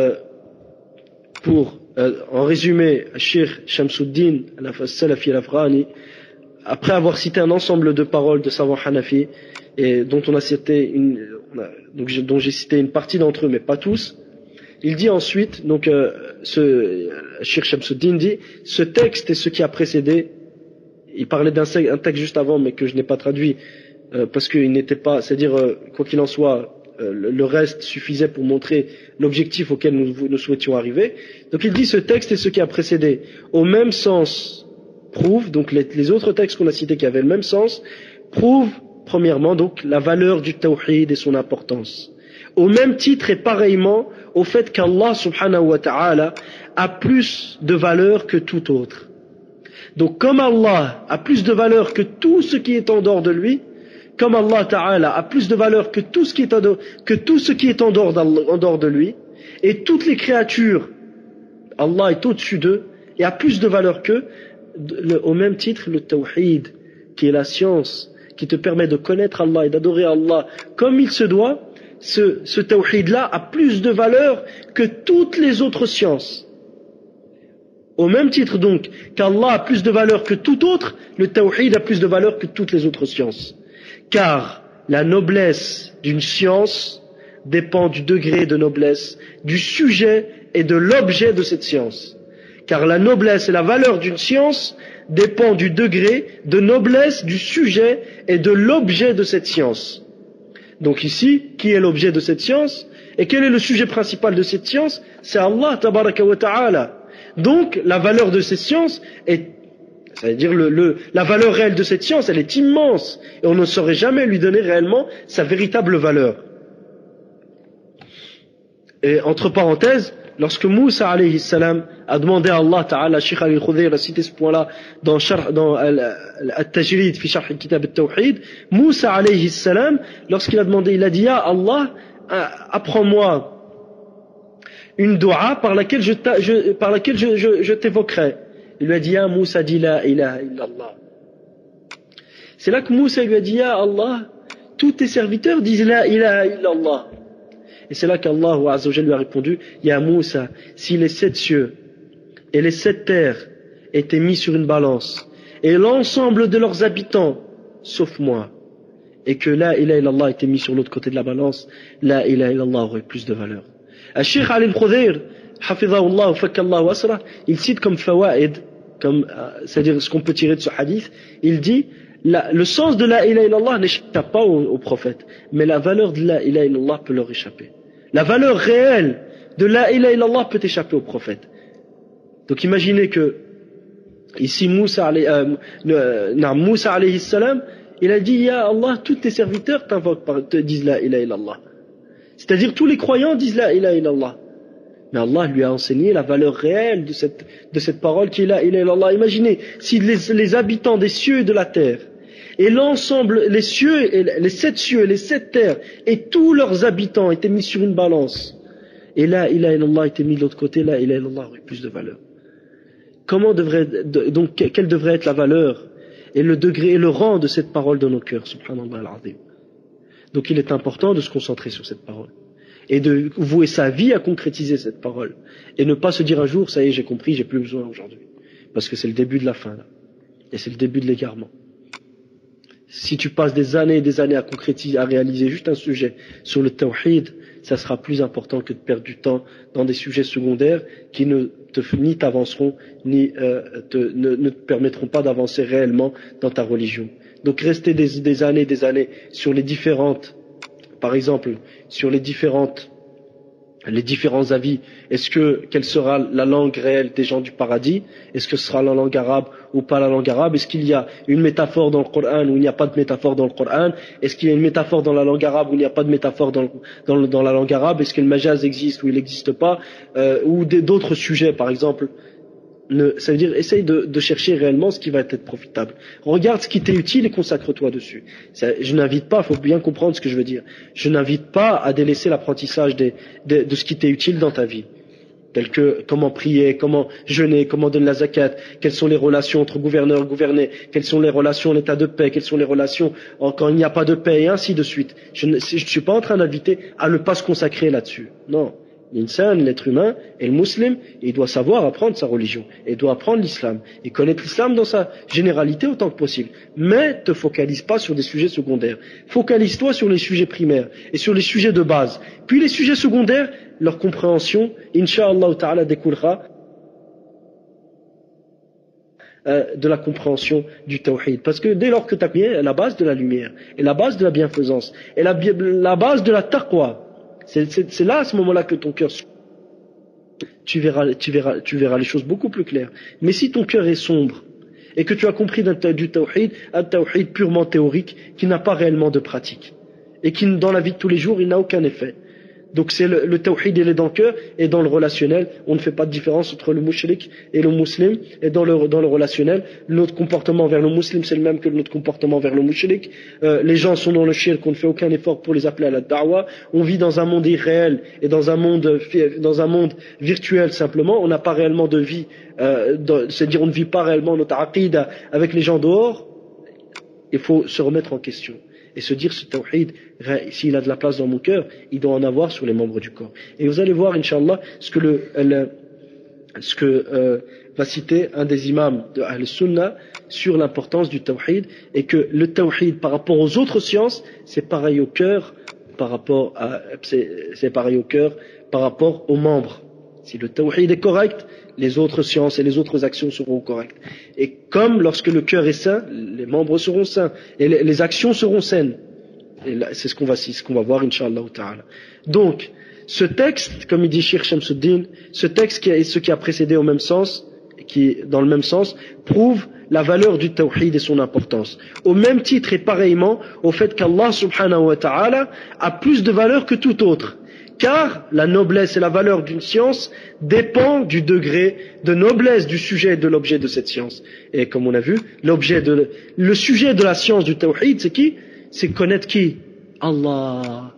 en résumé, Cheikh Shamsuddin al-Salafi al-Afghani, après avoir cité un ensemble de paroles de savants Hanafi, et dont dont j'ai cité une partie d'entre eux, mais pas tous, il dit ensuite, donc Cheikh Shamsuddin dit, ce texte et ce qui a précédé, il parlait d'un texte juste avant, mais que je n'ai pas traduit, parce qu'il n'était pas, c'est-à-dire, quoi qu'il en soit, le reste suffisait pour montrer l'objectif auquel nous souhaitions arriver. Donc il dit, ce texte et ce qui a précédé, au même sens, prouvent, donc les autres textes qu'on a cités qui avaient le même sens, prouvent, premièrement, donc, la valeur du tawhid et son importance. Au même titre et pareillement au fait qu'Allah subhanahu wa ta'ala a plus de valeur que tout autre. Donc comme Allah a plus de valeur que tout ce qui est en dehors de lui, comme Allah ta'ala a plus de valeur que tout ce qui est en dehors de lui, et toutes les créatures, Allah est au-dessus d'eux et a plus de valeur qu'eux, au même titre le tawhid, qui est la science, qui te permet de connaître Allah et d'adorer Allah comme il se doit, ce tawhid-là a plus de valeur que toutes les autres sciences. Au même titre donc qu'Allah a plus de valeur que tout autre, le tawhid a plus de valeur que toutes les autres sciences. Car la noblesse d'une science dépend du degré de noblesse, du sujet et de l'objet de cette science. Car la noblesse et la valeur d'une science dépend du degré de noblesse, du sujet et de l'objet de cette science. Donc ici, qui est l'objet de cette science? Et quel est le sujet principal de cette science? C'est Allah, tabaraka wa ta'ala. Donc, la valeur de cette science c'est-à-dire la valeur réelle de cette science, elle est immense. Et on ne saurait jamais lui donner réellement sa véritable valeur. Et entre parenthèses, lorsque Moussa alayhi salam a demandé à Allah ta'ala, Cheikh al-Khudayr a cité ce point-là dans Al-Tajrid fi Sharh Kitab al-Tawhid, Moussa alayhi salam, lorsqu'il a demandé, il a dit, Ya Allah, apprends-moi une dua par laquelle je t'évoquerai. Il lui a dit, Ya Moussa, dis la ilaha illallah. C'est là que Moussa lui a dit, Ya Allah, tous tes serviteurs disent la ilaha illallah. Et c'est là qu'Allah Azza wa Jalla lui a répondu, Ya Moussa, si les 7 cieux et les 7 terres étaient mis sur une balance, et l'ensemble de leurs habitants, sauf moi, et que la ilaha illallah était mis sur l'autre côté de la balance, la ilaha illallah aurait plus de valeur. Al-Sheikh Ali al-Khudayr, hafidhahullah wa fakkallahu asra, il cite comme fawaid, c'est-à-dire ce qu'on peut tirer de ce hadith, il dit, le sens de la ilaha illallah n'échappe pas au prophète, mais la valeur de la ilaha illallah peut leur échapper. La valeur réelle de la ilaha illallah peut échapper au prophète. Donc imaginez que ici Moussa alayhi salam, il a dit, Ya Allah, tous tes serviteurs te disent la ilaha illallah. C'est-à-dire tous les croyants disent la ilaha illallah. Mais Allah lui a enseigné la valeur réelle de cette parole qui est la ilaha illallah. Imaginez si les habitants des cieux et de la terre, et l'ensemble, les 7 cieux et les 7 terres, et tous leurs habitants étaient mis sur une balance, et la ilaha illallah était mis de l'autre côté, la ilaha illallah aurait plus de valeur. Quelle devrait être la valeur et le degré et le rang de cette parole dans nos cœurs, subhanallah al-azim. Donc il est important de se concentrer sur cette parole et de vouer sa vie à concrétiser cette parole et ne pas se dire un jour, ça y est, j'ai compris, j'ai plus besoin aujourd'hui. parce que c'est le début de la fin là. Et c'est le début de l'égarement. Si tu passes des années et des années à concrétiser, à réaliser juste un sujet sur le tawhid, ça sera plus important que de perdre du temps dans des sujets secondaires qui ni t'avanceront, ni ne te permettront pas d'avancer réellement dans ta religion. Donc rester des années et des années sur les différentes, par exemple, sur les différents avis, quelle sera la langue réelle des gens du paradis? Est-ce que ce sera la langue arabe ou pas la langue arabe? Est-ce qu'il y a une métaphore dans le Coran ou il n'y a pas de métaphore dans le Coran? Est-ce qu'il y a une métaphore dans la langue arabe ou il n'y a pas de métaphore dans la langue arabe? Est-ce que le majaz existe ou il n'existe pas? Ou d'autres sujets, par exemple. Ça veut dire, essaye de chercher réellement ce qui va être profitable. Regarde ce qui t'est utile et consacre-toi dessus. Je n'invite pas, il faut bien comprendre ce que je veux dire. Je n'invite pas à délaisser l'apprentissage de ce qui t'est utile dans ta vie. Tel que comment prier, comment jeûner, comment donner la zakat, quelles sont les relations entre gouverneurs et gouvernés, quelles sont les relations en état de paix, quelles sont les relations quand il n'y a pas de paix, et ainsi de suite. Je ne suis pas en train d'inviter à ne pas se consacrer là-dessus. Non. L'insan, l'être humain, et le musulman, il doit savoir apprendre sa religion, il doit apprendre l'islam, et connaître l'islam dans sa généralité autant que possible. Mais te focalise pas sur des sujets secondaires. Focalise-toi sur les sujets primaires, et sur les sujets de base. Puis les sujets secondaires, leur compréhension, incha'Allah ta'ala, découlera de la compréhension du tawhid. Parce que dès lors que tu as la base de la lumière, et la base de la bienfaisance, et la base de la taqwa, c'est là, à ce moment-là, que ton cœur, tu verras les choses beaucoup plus claires. Mais si ton cœur est sombre, et que tu as compris du tawhid, un tawhid purement théorique, qui n'a pas réellement de pratique, et qui, dans la vie de tous les jours, il n'a aucun effet. Donc c'est le tawhid, il est dans le cœur, et dans le relationnel, on ne fait pas de différence entre le mushrik et le musulman, et dans le relationnel, notre comportement vers le musulman, c'est le même que notre comportement vers le mushrik. Les gens sont dans le shirk, on ne fait aucun effort pour les appeler à la da'wa. On vit dans un monde irréel, et dans un monde virtuel simplement, on n'a pas réellement de vie, c'est-à-dire on ne vit pas réellement notre aqida avec les gens dehors. Il faut se remettre en question. Et se dire, ce tawhid, s'il a de la place dans mon cœur, il doit en avoir sur les membres du corps. Et vous allez voir, Inch'Allah, ce que va citer un des imams de Ahl-Sunnah sur l'importance du tawhid, et que le tawhid, par rapport aux autres sciences, c'est pareil au cœur, c'est pareil au cœur, par rapport aux membres. Si le tawhid est correct, les autres sciences et les autres actions seront correctes. Et comme lorsque le cœur est sain, les membres seront sains et les actions seront saines. Et là, c'est ce qu'on va voir, Inch'Allah ta'ala. Donc, ce texte, comme il dit Cheikh Shamsuddin, ce texte ce qui a précédé au même sens, qui dans le même sens, prouve la valeur du tawhid et son importance. Au même titre et pareillement au fait qu'Allah subhanahu wa ta'ala a plus de valeur que tout autre. Car la noblesse et la valeur d'une science dépend du degré de noblesse du sujet et de l'objet de cette science. Et comme on a vu, le sujet de la science du tawhid, c'est qui? C'est connaître qui? Allah.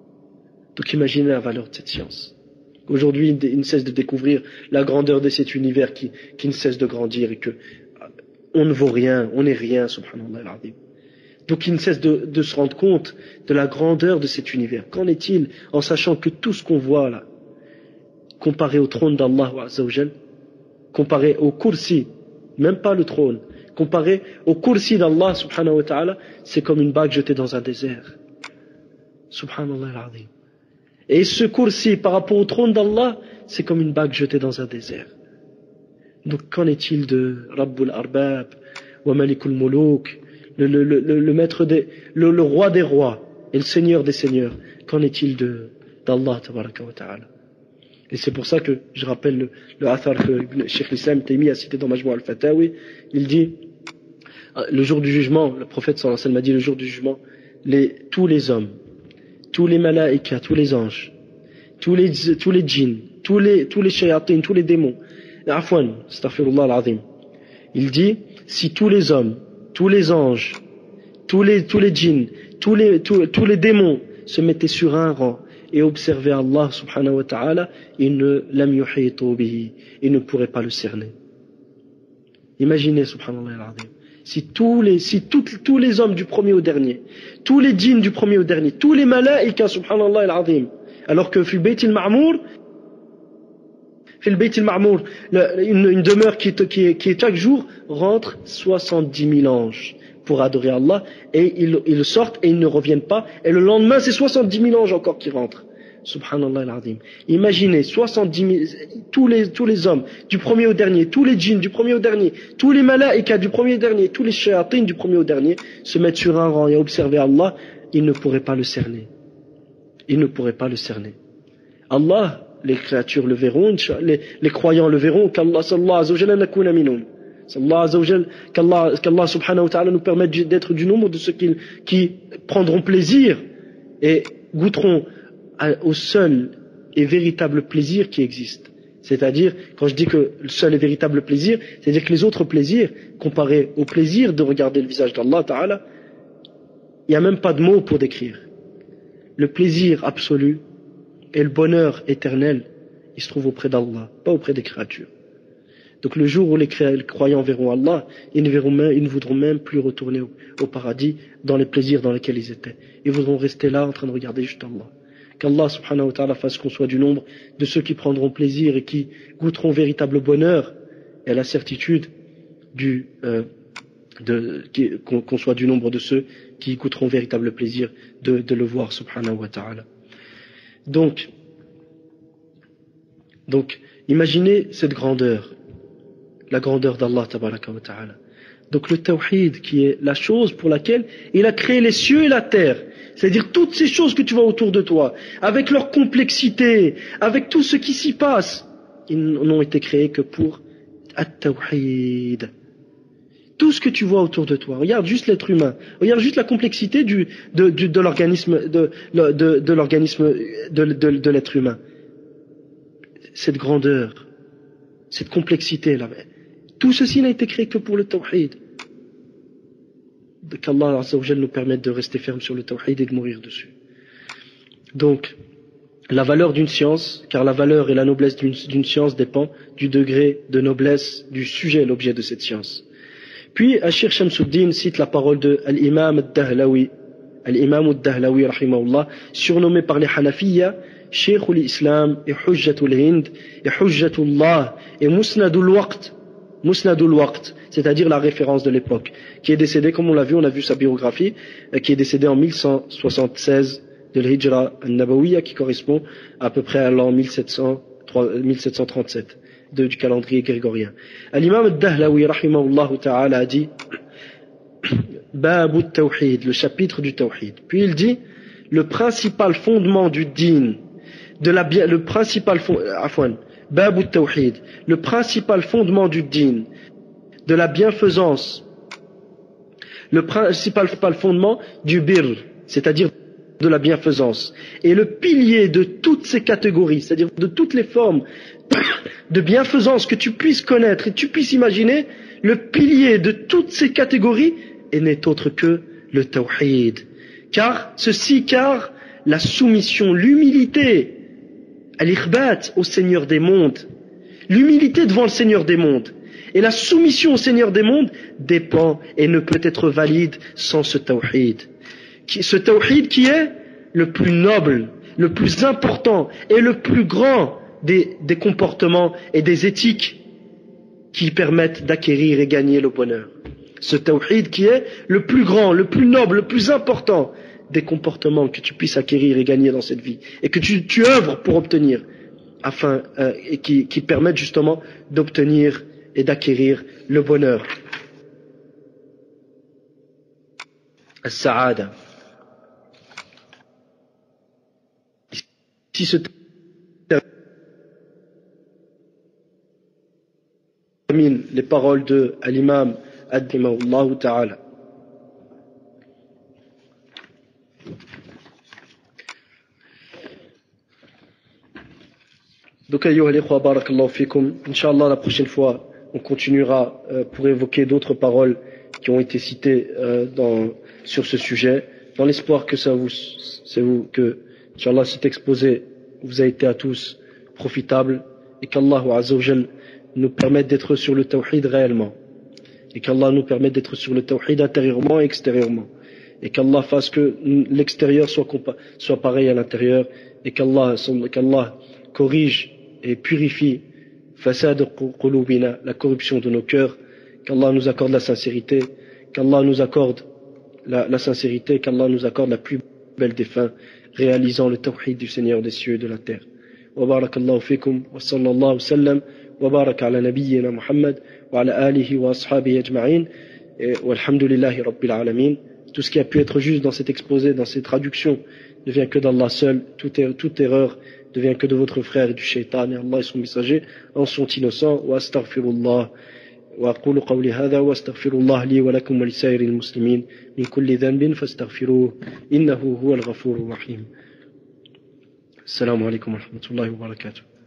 Donc imaginez la valeur de cette science. Aujourd'hui, il ne cesse de découvrir la grandeur de cet univers qui ne cesse de grandir, et que on ne vaut rien, on n'est rien, subhanallah al-azim. Donc il ne cesse de se rendre compte de la grandeur de cet univers. Qu'en est-il en sachant que tout ce qu'on voit là, comparé au trône d'Allah Azza wa Jal, comparé au kursi, même pas le trône, comparé au kursi d'Allah subhanahu wa ta'ala, c'est comme une bague jetée dans un désert. Subhanallah al-azim. Et ce kursi par rapport au trône d'Allah, c'est comme une bague jetée dans un désert. Donc qu'en est-il de Rabbul Arbab wa Malikul Muluk, le maître le roi des rois et le seigneur des seigneurs? Qu'en est-il d'Allah tabaraka wa ta'ala? Et c'est pour ça que je rappelle le athar que Cheikh l'Islam Taymi a cité dans Majmou al-Fatawi. Il dit, le jour du jugement, le prophète sallallahu alayhi wa sallam a dit, le jour du jugement, tous les hommes, tous les malaïkas, tous les anges, tous les djinns, tous les shayatines, tous les démons, afwan, astaghfirullah al-azim. Il dit, si tous les hommes, tous les anges, tous les djinns, tous les démons se mettaient sur un rang et observaient Allah subhanahu wa ta'ala, ils ne pourraient pas le cerner. Imaginez, subhanallah al-azim, si tous les hommes du premier au dernier, tous les djinns du premier au dernier, tous les malaïkas, subhanallah al-azim, alors que fil bayt al-ma'mour, Fil Bayt al-Ma'mour, une demeure qui est chaque jour, rentre 70 000 anges pour adorer Allah, et ils sortent et ils ne reviennent pas, et le lendemain c'est 70 000 anges encore qui rentrent. Subhanallah al-Azim. Imaginez 70 000, tous les hommes, du premier au dernier, tous les djinns du premier au dernier, tous les malaïkas du premier au dernier, tous les shayatins du premier au dernier, se mettre sur un rang et observer Allah, ils ne pourraient pas le cerner. Ils ne pourraient pas le cerner. Allah, les créatures le verront, les croyants le verront, qu'Allah sallallahu alayhi wa sallam nakuna minhum. Qu'Allah subhanahu wa ta'ala nous permette d'être du nombre de ceux qui prendront plaisir et goûteront au seul et véritable plaisir qui existe. C'est-à-dire, quand je dis que le seul et véritable plaisir, c'est-à-dire que les autres plaisirs, comparés au plaisir de regarder le visage d'Allah ta'ala, il n'y a même pas de mots pour décrire. Le plaisir absolu et le bonheur éternel, il se trouve auprès d'Allah, pas auprès des créatures. Donc le jour où les croyants verront Allah, ils ne voudront même plus retourner au paradis dans les plaisirs dans lesquels ils étaient. Ils voudront rester là en train de regarder juste Allah. Qu'Allah subhanahu wa ta'ala fasse qu'on soit du nombre de ceux qui prendront plaisir et qui goûteront véritable bonheur et la certitude qu'on soit du nombre de ceux qui goûteront véritable plaisir de le voir subhanahu wa ta'ala. Donc, imaginez cette grandeur, la grandeur d'Allah tabaraka wa ta'ala. Donc le tawhid qui est la chose pour laquelle il a créé les cieux et la terre. C'est-à-dire toutes ces choses que tu vois autour de toi, avec leur complexité, avec tout ce qui s'y passe, ils n'ont été créés que pour at-tawhid. Tout ce que tu vois autour de toi, regarde juste l'être humain, regarde juste la complexité de l'organisme de l'être humain. Cette grandeur, cette complexité là, tout ceci n'a été créé que pour le tawhid. Qu'Allah Azza wa Jalla nous permette de rester ferme sur le tawhid et de mourir dessus. Donc, la valeur d'une science, car la valeur et la noblesse d'une science dépend du degré de noblesse du sujet, l'objet de cette science. Puis, Ashir Shamsuddin cite la parole de l'imam al-Dahlawi, rahimahullah, surnommé par les Hanafiyya, Sheikhul Islam et Hujjatul Hind et Hujjatullah et Musnadul Waqt, c'est-à-dire la référence de l'époque, qui est décédé, comme on l'a vu sa biographie, qui est décédé en 1176 de l'Hijra al-Nabawiyya, qui correspond à peu près à l'an 1737 du calendrier grégorien. L'imam al-Dahlawi, rahimahullah ta'ala, a dit Babu Tawhid, le chapitre du Tawhid. Puis il dit le principal fondement du din, Babu Tawhid, le principal fondement du din, de la bienfaisance, le principal fondement du birr, c'est-à-dire de la bienfaisance, et le pilier de toutes ces catégories, c'est-à-dire de toutes les formes de bienfaisance que tu puisses connaître et tu puisses imaginer, le pilier de toutes ces catégories n'est autre que le tawhid. Car la soumission, l'humilité, al-ikhbat au Seigneur des mondes, l'humilité devant le Seigneur des mondes, et la soumission au Seigneur des mondes dépend et ne peut être valide sans ce tawhid. Ce tawhid qui est le plus noble, le plus important et le plus grand des comportements et des éthiques qui permettent d'acquérir et gagner le bonheur. Ce tawhid qui est le plus grand, le plus noble, le plus important des comportements que tu puisses acquérir et gagner dans cette vie et que tu œuvres pour obtenir et qui permettent justement d'obtenir et d'acquérir le bonheur. As-sa'ada. Si ce termine les paroles de l'imam Ad-Dimahullah Ta'ala. Donc, ayyuha al-ikhwa, barakallahu fikum. Inch'Allah, la prochaine fois, on continuera pour évoquer d'autres paroles qui ont été citées sur ce sujet, dans l'espoir que Inch'Allah, cet exposé vous a été à tous profitable et qu'Allah Azza wa Jal nous permette d'être sur le tawhid réellement. Et qu'Allah nous permette d'être sur le tawhid intérieurement et extérieurement. Et qu'Allah fasse que l'extérieur soit pareil à l'intérieur. Et qu'Allah corrige et purifie fasad qulubina, la corruption de nos cœurs, qu'Allah nous accorde la sincérité, qu'Allah nous accorde la sincérité, qu'Allah nous accorde la plus belle des fins, réalisant le tawhid du Seigneur des cieux et de la terre. Wa barakallahu fikum, wa sallallahu sallam, wa baraka ala nabiyyina Muhammad, wa ala alihi wa ashabihi ajma'in, wa alhamdulillahi rabbil alamin. Tout ce qui a pu être juste dans cet exposé, dans cette traduction, ne vient que d'Allah seul. Toute erreur ne vient que de votre frère et du shaitan, et Allah et son messager en sont innocents. Wa astaghfirullah. وأقول قولي هذا وأستغفر الله لي ولكم ولسائر المسلمين من كل ذنب فاستغفروه إنه هو الغفور الرحيم. السلام عليكم ورحمة الله وبركاته.